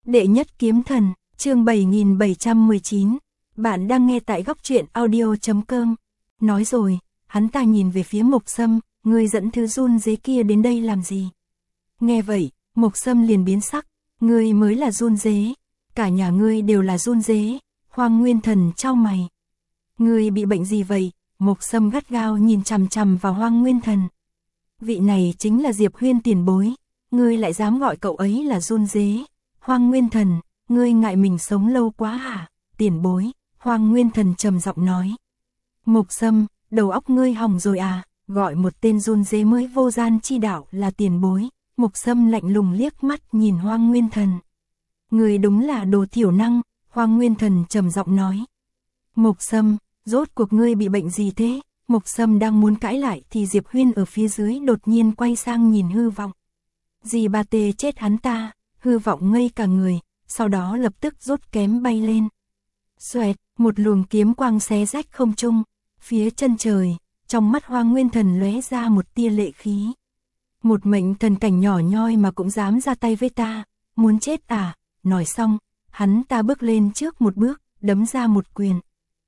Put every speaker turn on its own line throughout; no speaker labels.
Đệ nhất kiếm thần, chương 7719. Bạn đang nghe tại góc truyện audio.com. Nói rồi, hắn ta nhìn về phía Mộc Sâm, ngươi dẫn thứ run dế kia đến đây làm gì? Nghe vậy, Mộc Sâm liền biến sắc, ngươi mới là run dế, cả nhà ngươi đều là run dế. Hoang Nguyên Thần chau mày. Ngươi bị bệnh gì vậy? Mộc Sâm gắt gao nhìn chằm chằm vào Hoang Nguyên Thần. Vị này chính là Diệp Huyên tiền bối, ngươi lại dám gọi cậu ấy là run dế. Hoang Nguyên Thần, ngươi ngại mình sống lâu quá hả? Tiền bối, Hoang Nguyên Thần trầm giọng nói. Mộc Sâm, đầu óc ngươi hỏng rồi à? Gọi một tên run dế mới vô gian chi đạo là tiền bối. Mộc Sâm lạnh lùng liếc mắt nhìn Hoang Nguyên Thần. Ngươi đúng là đồ thiểu năng, Hoang Nguyên Thần trầm giọng nói. Mộc Sâm, rốt cuộc ngươi bị bệnh gì thế? Mộc Sâm đang muốn cãi lại thì Diệp Huyên ở phía dưới đột nhiên quay sang nhìn Hư Vọng. Dì ba tê chết hắn ta. Hư Vọng ngây cả người, sau đó lập tức rút kém bay lên. Xoẹt, một luồng kiếm quang xé rách không trung, phía chân trời, trong mắt Hoang Nguyên Thần lóe ra một tia lệ khí. Một mệnh thần cảnh nhỏ nhoi mà cũng dám ra tay với ta, muốn chết à? Nói xong, hắn ta bước lên trước một bước, đấm ra một quyền.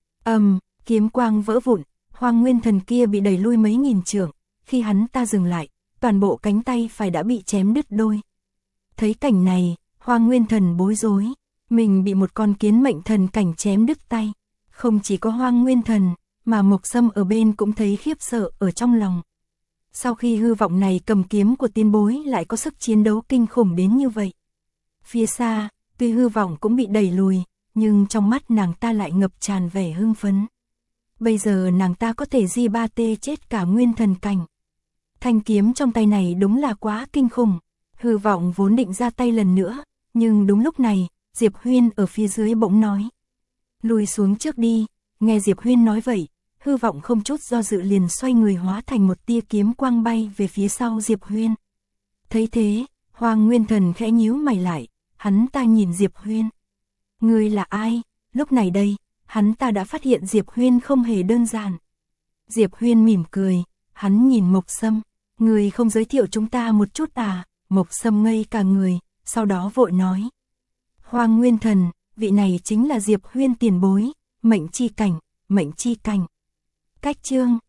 Kiếm quang vỡ vụn, Hoang Nguyên Thần kia bị đẩy lui mấy nghìn trượng, khi hắn ta dừng lại, toàn bộ cánh tay phải đã bị chém đứt đôi. Thấy cảnh này, Hoang Nguyên Thần bối rối, mình bị một con kiến mệnh thần cảnh chém đứt tay. Không chỉ có Hoang Nguyên Thần, mà Mộc Sâm ở bên cũng thấy khiếp sợ ở trong lòng. Sau khi Hư Vọng này cầm kiếm của tiên bối lại có sức chiến đấu kinh khủng đến như vậy. Phía xa, tuy Hư Vọng cũng bị đẩy lùi, nhưng trong mắt nàng ta lại ngập tràn vẻ hưng phấn. Bây giờ nàng ta có thể di ba tê chết cả nguyên thần cảnh. Thanh kiếm trong tay này đúng là quá kinh khủng. Hư Vọng vốn định ra tay lần nữa, nhưng đúng lúc này, Diệp Huyên ở phía dưới bỗng nói. Lùi xuống trước đi. Nghe Diệp Huyên nói vậy, Hư Vọng không chút do dự liền xoay người hóa thành một tia kiếm quang bay về phía sau Diệp Huyên. Thấy thế, Hoang Nguyên Thần khẽ nhíu mày lại, hắn ta nhìn Diệp Huyên. Ngươi là ai? Lúc này đây, hắn ta đã phát hiện Diệp Huyên không hề đơn giản. Diệp Huyên mỉm cười, hắn nhìn Mộc Sâm. Ngươi không giới thiệu chúng ta một chút à? Mộc Sâm ngây cả người, sau đó vội nói. Hoang Nguyên Thần, vị này chính là Diệp Huyên tiền bối, mệnh chi cảnh, mệnh chi cảnh. Cách chương